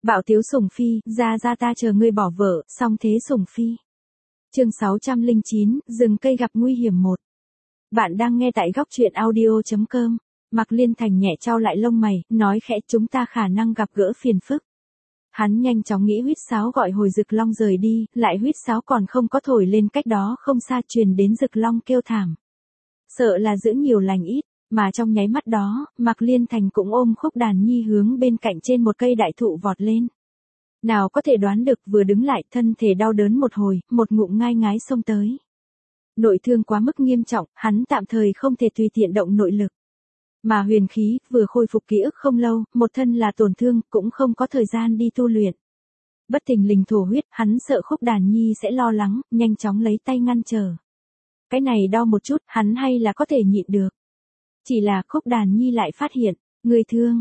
Bạo tiếu sủng phi, ra ta chờ ngươi bỏ vợ, xong thế sủng phi. Chương 609, rừng cây gặp nguy hiểm 1. Bạn đang nghe tại góc truyện audio.com. Mạc Liên Thành nhẹ chau lại lông mày, nói khẽ chúng ta khả năng gặp gỡ phiền phức. Hắn nhanh chóng nghĩ huýt sáo gọi hồi Dực Long rời đi, lại huýt sáo còn không có thổi lên cách đó không xa truyền đến Dực Long kêu thảm. Sợ là giữ nhiều lành ít, mà trong nháy mắt đó, Mạc Liên Thành cũng ôm Khúc Đàn Nhi hướng bên cạnh trên một cây đại thụ vọt lên. Nào có thể đoán được vừa đứng lại thân thể đau đớn một hồi, một ngụm ngai ngái xông tới. Nội thương quá mức nghiêm trọng, hắn tạm thời không thể tùy tiện động nội lực. Mà huyền khí, vừa khôi phục ký ức không lâu, một thân là tổn thương, cũng không có thời gian đi tu luyện. Bất thình lình thổ huyết, hắn sợ Khúc Đàn Nhi sẽ lo lắng, nhanh chóng lấy tay ngăn trở. Cái này đau một chút, hắn hay là có thể nhịn được. Chỉ là Khúc Đàn Nhi lại phát hiện, người thương,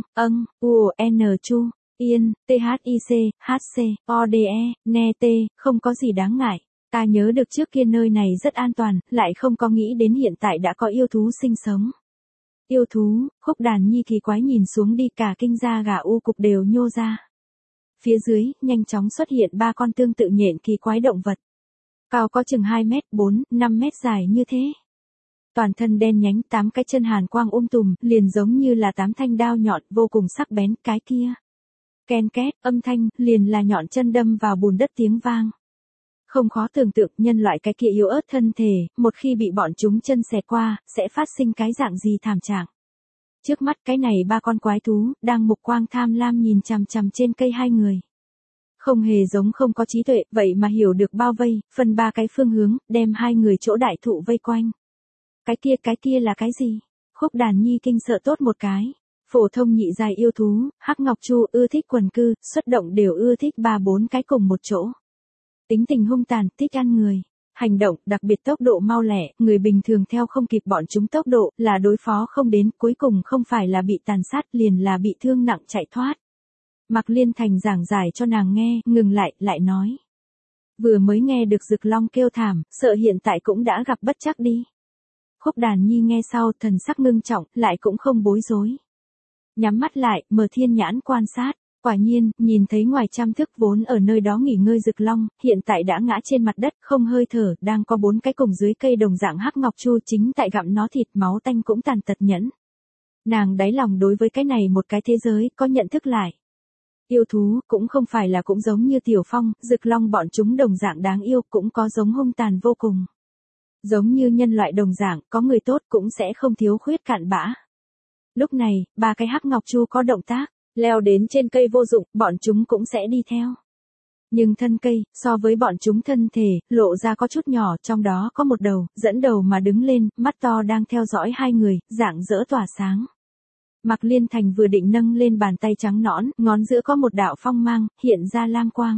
chu, yên, thic, hc, ode, ne t, không có gì đáng ngại. Ta nhớ được trước kia nơi này rất an toàn, lại không có nghĩ đến hiện tại đã có yêu thú sinh sống. Yêu thú, Khúc Đàn Nhi kỳ quái nhìn xuống đi, cả kinh da gà u cục đều nhô ra. Phía dưới, nhanh chóng xuất hiện 3 con tương tự nhện kỳ quái động vật. Cao có chừng 2 mét, 4, 5 mét dài như thế. Toàn thân đen nhánh, 8 cái chân hàn quang tùm, liền giống như là 8 thanh đao nhọn vô cùng sắc bén, cái kia. Ken két, âm thanh, liền là nhọn chân đâm vào bùn đất tiếng vang. Không khó tưởng tượng nhân loại cái kia yếu ớt thân thể, một khi bị bọn chúng chân xẹt qua, sẽ phát sinh cái dạng gì thảm trạng. Trước mắt cái này 3 con quái thú, đang mục quang tham lam nhìn chằm chằm trên cây hai người. Không hề giống không có trí tuệ, vậy mà hiểu được bao vây, phân 3 cái phương hướng, đem hai người chỗ đại thụ vây quanh. Cái kia là cái gì? Khúc Đàn Nhi kinh sợ tốt một cái. Phổ thông nhị giai yêu thú, Hắc Ngọc Chu ưa thích quần cư, xuất động đều ưa thích 3-4 cái cùng một chỗ. Tính tình hung tàn, thích ăn người. Hành động, đặc biệt tốc độ mau lẹ, người bình thường theo không kịp bọn chúng tốc độ, là đối phó không đến, cuối cùng không phải là bị tàn sát liền là bị thương nặng chạy thoát. Mạc Liên Thành giảng giải cho nàng nghe, ngừng lại nói. Vừa mới nghe được Dực Long kêu thảm, sợ hiện tại cũng đã gặp bất trắc đi. Khúc Đàn Nhi nghe sau, thần sắc ngưng trọng, lại cũng không bối rối. Nhắm mắt lại, mở thiên nhãn quan sát, quả nhiên, nhìn thấy ngoài trăm thước vốn ở nơi đó nghỉ ngơi Dực Long, hiện tại đã ngã trên mặt đất, không hơi thở, đang có 4 cái cùng dưới cây đồng dạng Hắc Ngọc Chu chính tại gặm nó thịt, máu tanh cũng tàn tật nhẫn. Nàng đáy lòng đối với cái này một cái thế giới, có nhận thức lại. Yêu thú, cũng không phải là cũng giống như Tiểu Phong, Dực Long bọn chúng đồng dạng đáng yêu, cũng có giống hung tàn vô cùng. Giống như nhân loại đồng dạng, có người tốt cũng sẽ không thiếu khuyết cặn bã. Lúc này, 3 cái Hắc Ngọc Chu có động tác, leo đến trên cây vô dụng, bọn chúng cũng sẽ đi theo. Nhưng thân cây, so với bọn chúng thân thể, lộ ra có chút nhỏ, trong đó có một đầu, dẫn đầu mà đứng lên, mắt to đang theo dõi hai người, rạng rỡ tỏa sáng. Mạc Liên Thành vừa định nâng lên bàn tay trắng nõn, ngón giữa có một đạo phong mang, hiện ra lam quang.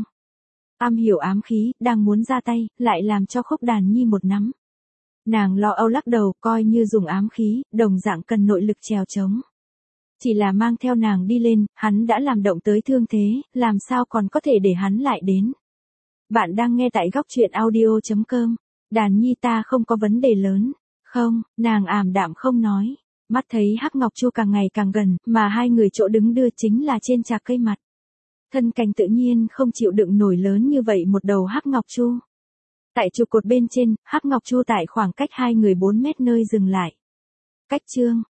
Am hiểu ám khí, đang muốn ra tay, lại làm cho Khúc Đàn Nhi một nắm. Nàng lo âu lắc đầu, coi như dùng ám khí, đồng dạng cần nội lực trèo trống. Chỉ là mang theo nàng đi lên, hắn đã làm động tới thương thế, làm sao còn có thể để hắn lại đến. Bạn đang nghe tại góc truyện audio.com. Đàn Nhi ta không có vấn đề lớn. Không, nàng ảm đạm không nói. Mắt thấy Hắc Ngọc Chu càng ngày càng gần, mà hai người chỗ đứng đưa chính là trên trạc cây mặt. Thân cành tự nhiên không chịu đựng nổi lớn như vậy một đầu Hắc Ngọc Chu. Tại trụ cột bên trên, Hắc Ngọc Chu tại khoảng cách hai người 4 mét nơi dừng lại. Cách chương,